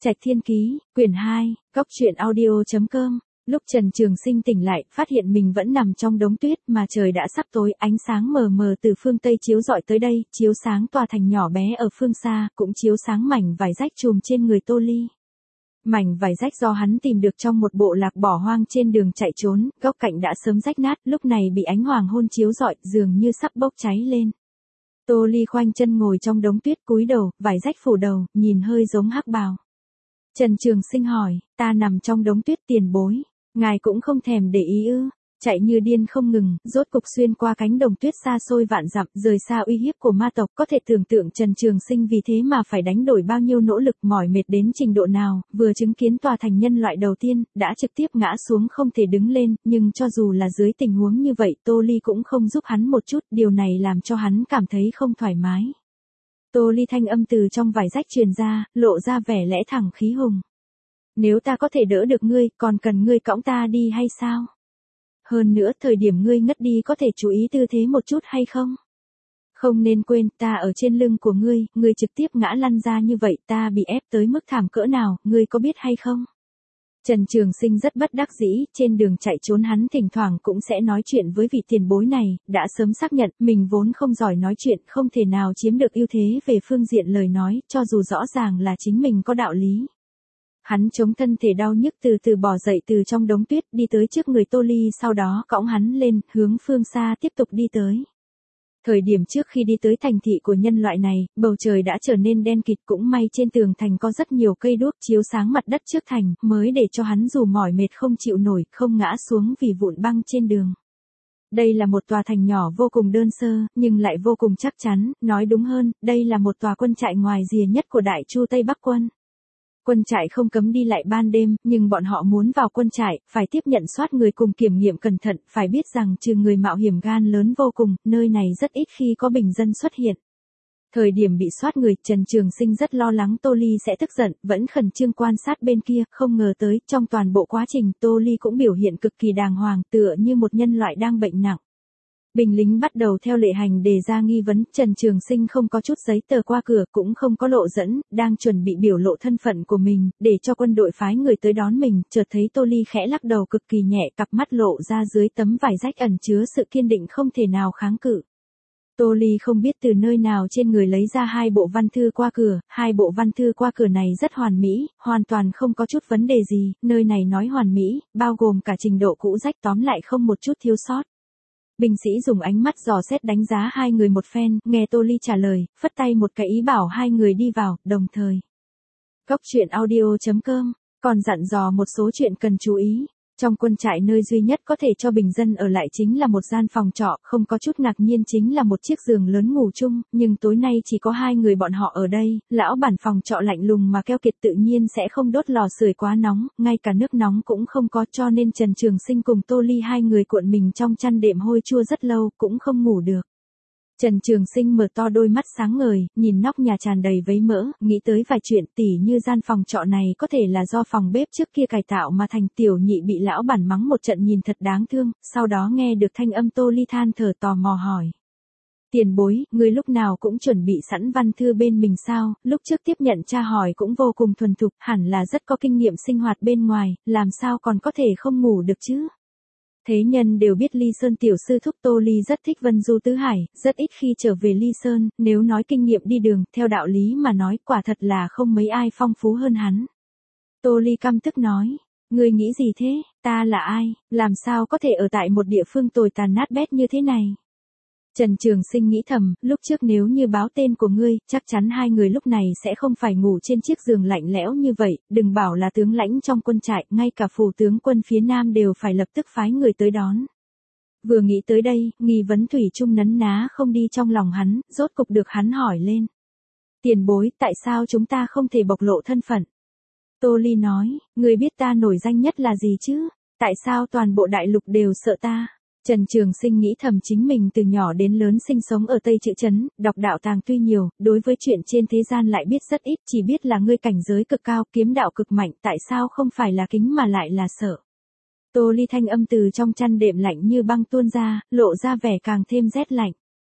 Trạch Thiên Ký, quyển 2, góc truyện audio.com. Lúc Trần Trường Sinh tỉnh lại, phát hiện mình vẫn nằm trong đống tuyết mà trời đã sắp tối, ánh sáng mờ mờ từ phương Tây chiếu rọi tới đây, chiếu sáng tòa thành nhỏ bé ở phương xa, cũng chiếu sáng mảnh vải rách trùm trên người Tô Ly. Mảnh vải rách do hắn tìm được trong một bộ lạc bỏ hoang trên đường chạy trốn, góc cạnh đã sớm rách nát, lúc này bị ánh hoàng hôn chiếu rọi, dường như sắp bốc cháy lên. Tô Ly khoanh chân ngồi trong đống tuyết cúi đầu, vải rách phủ đầu, nhìn hơi giống hắc bào. Trần Trường Sinh hỏi, ta nằm trong đống tuyết tiền bối, ngài cũng không thèm để ý ư? Chạy như điên không ngừng, rốt cục xuyên qua cánh đồng tuyết xa xôi vạn dặm, rời xa uy hiếp của ma tộc, có thể tưởng tượng Trần Trường Sinh vì thế mà phải đánh đổi bao nhiêu nỗ lực, mỏi mệt đến trình độ nào, vừa chứng kiến tòa thành nhân loại đầu tiên, đã trực tiếp ngã xuống không thể đứng lên, nhưng cho dù là dưới tình huống như vậy, Tô Ly cũng không giúp hắn một chút, điều này làm cho hắn cảm thấy không thoải mái. Tô Ly thanh âm từ trong vải rách truyền ra, lộ ra vẻ lẽ thẳng khí hùng. Nếu ta có thể đỡ được ngươi, còn cần ngươi cõng ta đi hay sao? Hơn nữa, thời điểm ngươi ngất đi có thể chú ý tư thế một chút hay không? Không nên quên, ta ở trên lưng của ngươi trực tiếp ngã lăn ra như vậy, ta bị ép tới mức thảm cỡ nào, ngươi có biết hay không? Trần Trường Sinh rất bất đắc dĩ, trên đường chạy trốn hắn thỉnh thoảng cũng sẽ nói chuyện với vị tiền bối này, đã sớm xác nhận mình vốn không giỏi nói chuyện, không thể nào chiếm được ưu thế về phương diện lời nói, cho dù rõ ràng là chính mình có đạo lý. Hắn chống thân thể đau nhức từ từ bò dậy từ trong đống tuyết, đi tới trước người Tô Ly, sau đó cõng hắn lên, hướng phương xa tiếp tục đi tới. Thời điểm trước khi đi tới thành thị của nhân loại này, bầu trời đã trở nên đen kịt, cũng may trên tường thành có rất nhiều cây đuốc chiếu sáng mặt đất trước thành, mới để cho hắn dù mỏi mệt không chịu nổi, không ngã xuống vì vụn băng trên đường. Đây là một tòa thành nhỏ vô cùng đơn sơ, nhưng lại vô cùng chắc chắn, nói đúng hơn, đây là một tòa quân trại ngoài rìa nhất của Đại Chu Tây Bắc quân. Quân trại không cấm đi lại ban đêm, nhưng bọn họ muốn vào quân trại, phải tiếp nhận soát người cùng kiểm nghiệm cẩn thận, phải biết rằng trừ người mạo hiểm gan lớn vô cùng, nơi này rất ít khi có bình dân xuất hiện. Thời điểm bị soát người, Trần Trường Sinh rất lo lắng Tô Ly sẽ tức giận, vẫn khẩn trương quan sát bên kia, không ngờ tới, trong toàn bộ quá trình, Tô Ly cũng biểu hiện cực kỳ đàng hoàng, tựa như một nhân loại đang bệnh nặng. Binh lính bắt đầu theo lệ hành đề ra nghi vấn, Trần Trường Sinh không có chút giấy tờ qua cửa, cũng không có lộ dẫn, đang chuẩn bị biểu lộ thân phận của mình, để cho quân đội phái người tới đón mình, chợt thấy Tô Ly khẽ lắc đầu cực kỳ nhẹ, cặp mắt lộ ra dưới tấm vải rách ẩn chứa sự kiên định không thể nào kháng cự. Tô Ly không biết từ nơi nào trên người lấy ra hai bộ văn thư qua cửa, hai bộ văn thư qua cửa này rất hoàn mỹ, hoàn toàn không có chút vấn đề gì, nơi này nói hoàn mỹ, bao gồm cả trình độ cũ rách, tóm lại không một chút thiếu sót. Binh sĩ dùng ánh mắt dò xét đánh giá hai người một phen, nghe Tô Ly trả lời, phất tay một cái ý bảo hai người đi vào, đồng thời. Góc truyện audio.com, còn dặn dò một số chuyện cần chú ý. Trong quân trại nơi duy nhất có thể cho bình dân ở lại chính là một gian phòng trọ, không có chút ngạc nhiên chính là một chiếc giường lớn ngủ chung, nhưng tối nay chỉ có hai người bọn họ ở đây, lão bản phòng trọ lạnh lùng mà keo kiệt tự nhiên sẽ không đốt lò sưởi quá nóng, ngay cả nước nóng cũng không có, cho nên Trần Trường Sinh cùng Tô Ly hai người cuộn mình trong chăn đệm hôi chua rất lâu, cũng không ngủ được. Trần Trường Sinh mở to đôi mắt sáng ngời, nhìn nóc nhà tràn đầy vấy mỡ, nghĩ tới vài chuyện, tỉ như gian phòng trọ này có thể là do phòng bếp trước kia cải tạo mà thành. Tiểu Nhị bị lão bản mắng một trận nhìn thật đáng thương, sau đó nghe được thanh âm Tô Ly than thở tò mò hỏi. Tiền bối, người lúc nào cũng chuẩn bị sẵn văn thư bên mình sao? Lúc trước tiếp nhận tra hỏi cũng vô cùng thuần thục, hẳn là rất có kinh nghiệm sinh hoạt bên ngoài, làm sao còn có thể không ngủ được chứ? Thế nhân đều biết Ly Sơn tiểu sư thúc Tô Ly rất thích Vân Du Tứ Hải, rất ít khi trở về Ly Sơn, nếu nói kinh nghiệm đi đường, theo đạo lý mà nói, quả thật là không mấy ai phong phú hơn hắn. Tô Ly căm tức nói, ngươi nghĩ gì thế, ta là ai, làm sao có thể ở tại một địa phương tồi tàn nát bét như thế này? Trần Trường Sinh nghĩ thầm, lúc trước nếu như báo tên của ngươi, chắc chắn hai người lúc này sẽ không phải ngủ trên chiếc giường lạnh lẽo như vậy, đừng bảo là tướng lãnh trong quân trại, ngay cả phủ tướng quân phía Nam đều phải lập tức phái người tới đón. Vừa nghĩ tới đây, nghi vấn thủy chung nấn ná không đi trong lòng hắn, rốt cục được hắn hỏi lên. Tiền bối, tại sao chúng ta không thể bộc lộ thân phận? Tô Ly nói, ngươi biết ta nổi danh nhất là gì chứ? Tại sao toàn bộ đại lục đều sợ ta? Trần Trường Sinh nghĩ thầm chính mình từ nhỏ đến lớn sinh sống ở Tây Trữ Trấn, đọc đạo tàng tuy nhiều, đối với chuyện trên thế gian lại biết rất ít, chỉ biết là ngươi cảnh giới cực cao, kiếm đạo cực mạnh, tại sao không phải là kính mà lại là sợ. Tô Ly thanh âm từ trong chăn đệm lạnh như băng tuôn ra, lộ ra vẻ càng thêm rét lạnh.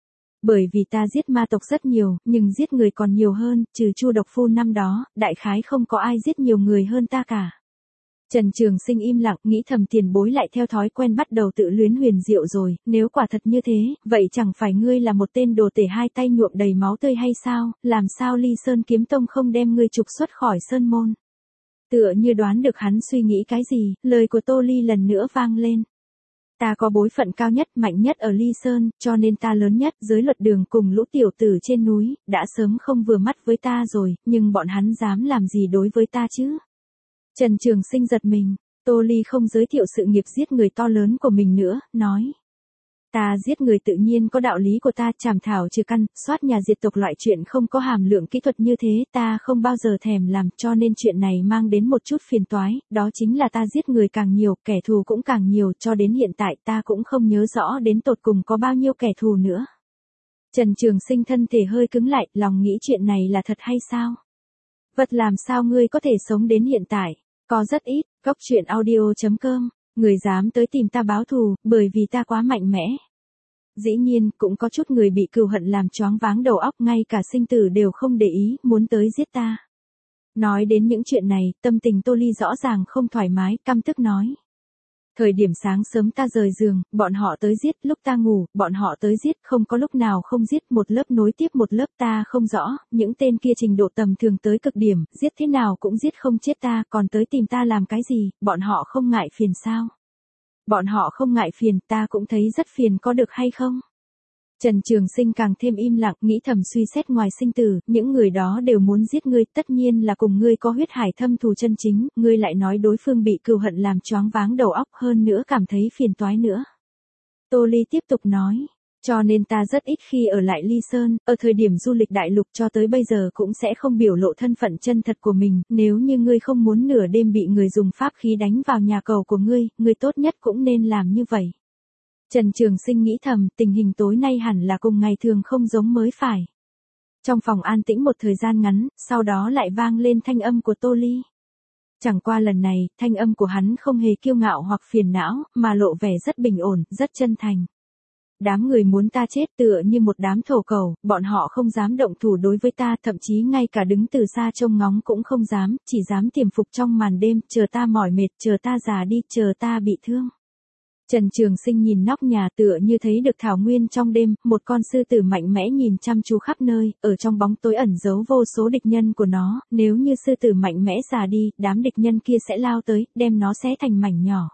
Bởi vì ta giết ma tộc rất nhiều, nhưng giết người còn nhiều hơn, trừ Chu độc phu năm đó, đại khái không có ai giết nhiều người hơn ta cả. Trần Trường Sinh im lặng, nghĩ thầm tiền bối lại theo thói quen bắt đầu tự luyến huyền diệu rồi, nếu quả thật như thế, vậy chẳng phải ngươi là một tên đồ tể hai tay nhuộm đầy máu tươi hay sao, làm sao Ly Sơn Kiếm Tông không đem ngươi trục xuất khỏi sơn môn. Tựa như đoán được hắn suy nghĩ cái gì, lời của Tô Ly lần nữa vang lên. Ta có bối phận cao nhất, mạnh nhất ở Ly Sơn, cho nên ta lớn nhất, giới luật đường cùng lũ tiểu tử trên núi, đã sớm không vừa mắt với ta rồi, nhưng bọn hắn dám làm gì đối với ta chứ? Trần Trường Sinh giật mình, Tô Ly không giới thiệu sự nghiệp giết người to lớn của mình nữa, nói. Ta giết người tự nhiên có đạo lý của ta, chảm thảo trừ căn, soát nhà diệt tộc loại chuyện không có hàm lượng kỹ thuật như thế, ta không bao giờ thèm làm, cho nên chuyện này mang đến một chút phiền toái, đó chính là ta giết người càng nhiều, kẻ thù cũng càng nhiều, cho đến hiện tại ta cũng không nhớ rõ đến tột cùng có bao nhiêu kẻ thù nữa. Trần Trường Sinh thân thể hơi cứng lại, lòng nghĩ chuyện này là thật hay sao? Vật làm sao ngươi có thể sống đến hiện tại? Có rất ít, Cốc Truyện Audio.com, người dám tới tìm ta báo thù, bởi vì ta quá mạnh mẽ. Dĩ nhiên, cũng có chút người bị cừu hận làm choáng váng đầu óc, ngay cả sinh tử đều không để ý, muốn tới giết ta. Nói đến những chuyện này, tâm tình Tô Ly rõ ràng không thoải mái, căm tức nói. Thời điểm sáng sớm ta rời giường, bọn họ tới giết, lúc ta ngủ, bọn họ tới giết, không có lúc nào không giết, một lớp nối tiếp một lớp, ta không rõ, những tên kia trình độ tầm thường tới cực điểm, giết thế nào cũng giết không chết ta, còn tới tìm ta làm cái gì, bọn họ không ngại phiền sao? Bọn họ không ngại phiền, ta cũng thấy rất phiền, có được hay không? Trần Trường Sinh càng thêm im lặng, nghĩ thầm suy xét ngoài sinh tử, những người đó đều muốn giết ngươi, tất nhiên là cùng ngươi có huyết hải thâm thù chân chính, ngươi lại nói đối phương bị cừu hận làm choáng váng đầu óc, hơn nữa cảm thấy phiền toái nữa. Tô Ly tiếp tục nói, cho nên ta rất ít khi ở lại Ly Sơn, ở thời điểm du lịch đại lục cho tới bây giờ cũng sẽ không biểu lộ thân phận chân thật của mình, nếu như ngươi không muốn nửa đêm bị người dùng pháp khí đánh vào nhà cầu của ngươi tốt nhất cũng nên làm như vậy. Trần Trường Sinh nghĩ thầm, tình hình tối nay hẳn là cùng ngày thường không giống mới phải. Trong phòng an tĩnh một thời gian ngắn, sau đó lại vang lên thanh âm của Tô Ly. Chẳng qua lần này, thanh âm của hắn không hề kiêu ngạo hoặc phiền não, mà lộ vẻ rất bình ổn, rất chân thành. Đám người muốn ta chết tựa như một đám thổ cầu, bọn họ không dám động thủ đối với ta, thậm chí ngay cả đứng từ xa trông ngóng cũng không dám, chỉ dám tiềm phục trong màn đêm, chờ ta mỏi mệt, chờ ta già đi, chờ ta bị thương. Trần Trường Sinh nhìn nóc nhà tựa như thấy được thảo nguyên trong đêm, một con sư tử mạnh mẽ nhìn chăm chú khắp nơi, ở trong bóng tối ẩn giấu vô số địch nhân của nó, nếu như sư tử mạnh mẽ già đi, đám địch nhân kia sẽ lao tới, đem nó xé thành mảnh nhỏ.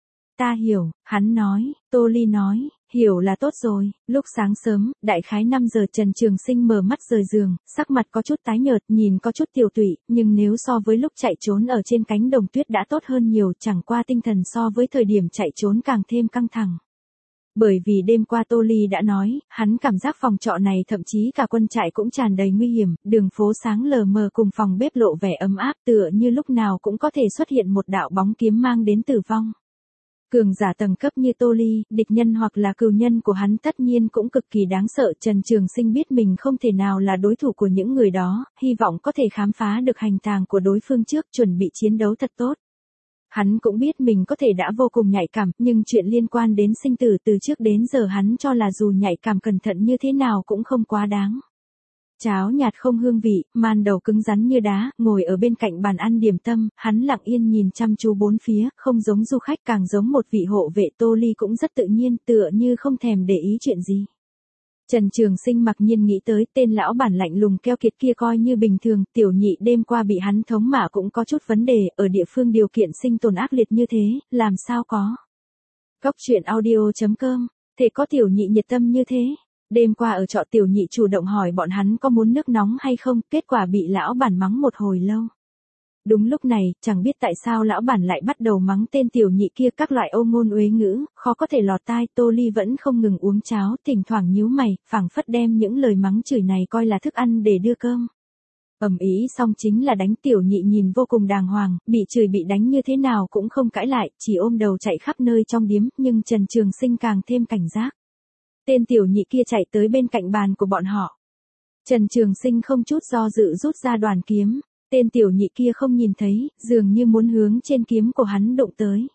Ta hiểu, hắn nói, Tô Ly nói, hiểu là tốt rồi. Lúc sáng sớm, đại khái 5 giờ Trần Trường Sinh mở mắt rời giường, sắc mặt có chút tái nhợt, nhìn có chút tiều tụy, nhưng nếu so với lúc chạy trốn ở trên cánh đồng tuyết đã tốt hơn nhiều, chẳng qua tinh thần so với thời điểm chạy trốn càng thêm căng thẳng. Bởi vì đêm qua Tô Ly đã nói, hắn cảm giác phòng trọ này thậm chí cả quân trại cũng tràn đầy nguy hiểm, đường phố sáng lờ mờ cùng phòng bếp lộ vẻ ấm áp tựa như lúc nào cũng có thể xuất hiện một đạo bóng kiếm mang đến tử vong. Cường giả tầng cấp như Tô Ly, địch nhân hoặc là cừu nhân của hắn tất nhiên cũng cực kỳ đáng sợ. Trần Trường Sinh biết mình không thể nào là đối thủ của những người đó, hy vọng có thể khám phá được hành tàng của đối phương trước, chuẩn bị chiến đấu thật tốt. Hắn cũng biết mình có thể đã vô cùng nhạy cảm, nhưng chuyện liên quan đến sinh tử từ trước đến giờ hắn cho là dù nhạy cảm cẩn thận như thế nào cũng không quá đáng. Cháo nhạt không hương vị, màn đầu cứng rắn như đá, ngồi ở bên cạnh bàn ăn điểm tâm, hắn lặng yên nhìn chăm chú bốn phía, không giống du khách càng giống một vị hộ vệ. Tô Ly cũng rất tự nhiên, tựa như không thèm để ý chuyện gì. Trần Trường Sinh mặc nhiên nghĩ tới tên lão bản lạnh lùng keo kiệt kia coi như bình thường, tiểu nhị đêm qua bị hắn thống mạ cũng có chút vấn đề, ở địa phương điều kiện sinh tồn ác liệt như thế, làm sao có. Cốc Truyện Audio.com, thể có tiểu nhị nhiệt tâm như thế. Đêm qua ở trọ tiểu nhị chủ động hỏi bọn hắn có muốn nước nóng hay không, kết quả bị lão bản mắng một hồi lâu. Đúng lúc này, chẳng biết tại sao lão bản lại bắt đầu mắng tên tiểu nhị kia các loại ô ngôn uế ngữ, khó có thể lọt tai. Tô Ly vẫn không ngừng uống cháo, thỉnh thoảng nhíu mày, phảng phất đem những lời mắng chửi này coi là thức ăn để đưa cơm. Ầm ĩ xong chính là đánh. Tiểu nhị nhìn vô cùng đàng hoàng, bị chửi bị đánh như thế nào cũng không cãi lại, chỉ ôm đầu chạy khắp nơi trong điếm, nhưng Trần Trường Sinh càng thêm cảnh giác. Tên tiểu nhị kia chạy tới bên cạnh bàn của bọn họ. Trần Trường Sinh không chút do dự rút ra đoàn kiếm. Tên tiểu nhị kia không nhìn thấy, dường như muốn hướng trên kiếm của hắn đụng tới.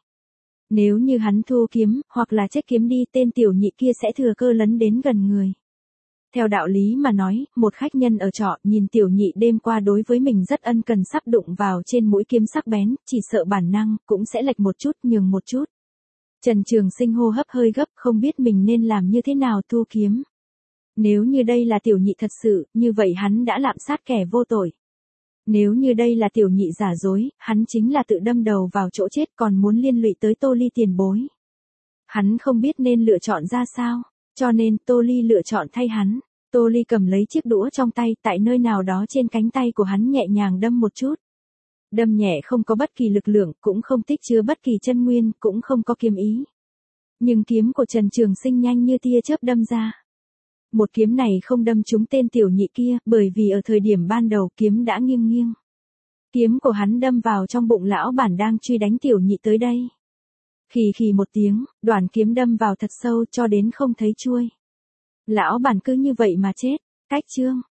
Nếu như hắn thu kiếm, hoặc là chết kiếm đi, tên tiểu nhị kia sẽ thừa cơ lấn đến gần người. Theo đạo lý mà nói, một khách nhân ở trọ nhìn tiểu nhị đêm qua đối với mình rất ân cần sắp đụng vào trên mũi kiếm sắc bén, chỉ sợ bản năng, cũng sẽ lệch một chút nhường một chút. Trần Trường Sinh hô hấp hơi gấp, không biết mình nên làm như thế nào thu kiếm. Nếu như đây là tiểu nhị thật sự, như vậy hắn đã lạm sát kẻ vô tội. Nếu như đây là tiểu nhị giả dối, hắn chính là tự đâm đầu vào chỗ chết còn muốn liên lụy tới Tô Ly tiền bối. Hắn không biết nên lựa chọn ra sao, cho nên Tô Ly lựa chọn thay hắn. Tô Ly cầm lấy chiếc đũa trong tay, tại nơi nào đó trên cánh tay của hắn nhẹ nhàng đâm một chút. Đâm nhẹ không có bất kỳ lực lượng, cũng không tích chứa bất kỳ chân nguyên, cũng không có kiếm ý. Nhưng kiếm của Trần Trường Sinh nhanh như tia chớp đâm ra. Một kiếm này không đâm trúng tên tiểu nhị kia, bởi vì ở thời điểm ban đầu kiếm đã nghiêng nghiêng. Kiếm của hắn đâm vào trong bụng lão bản đang truy đánh tiểu nhị tới đây. Khì khì một tiếng, đoạn kiếm đâm vào thật sâu cho đến không thấy chuôi. Lão bản cứ như vậy mà chết. Cách chương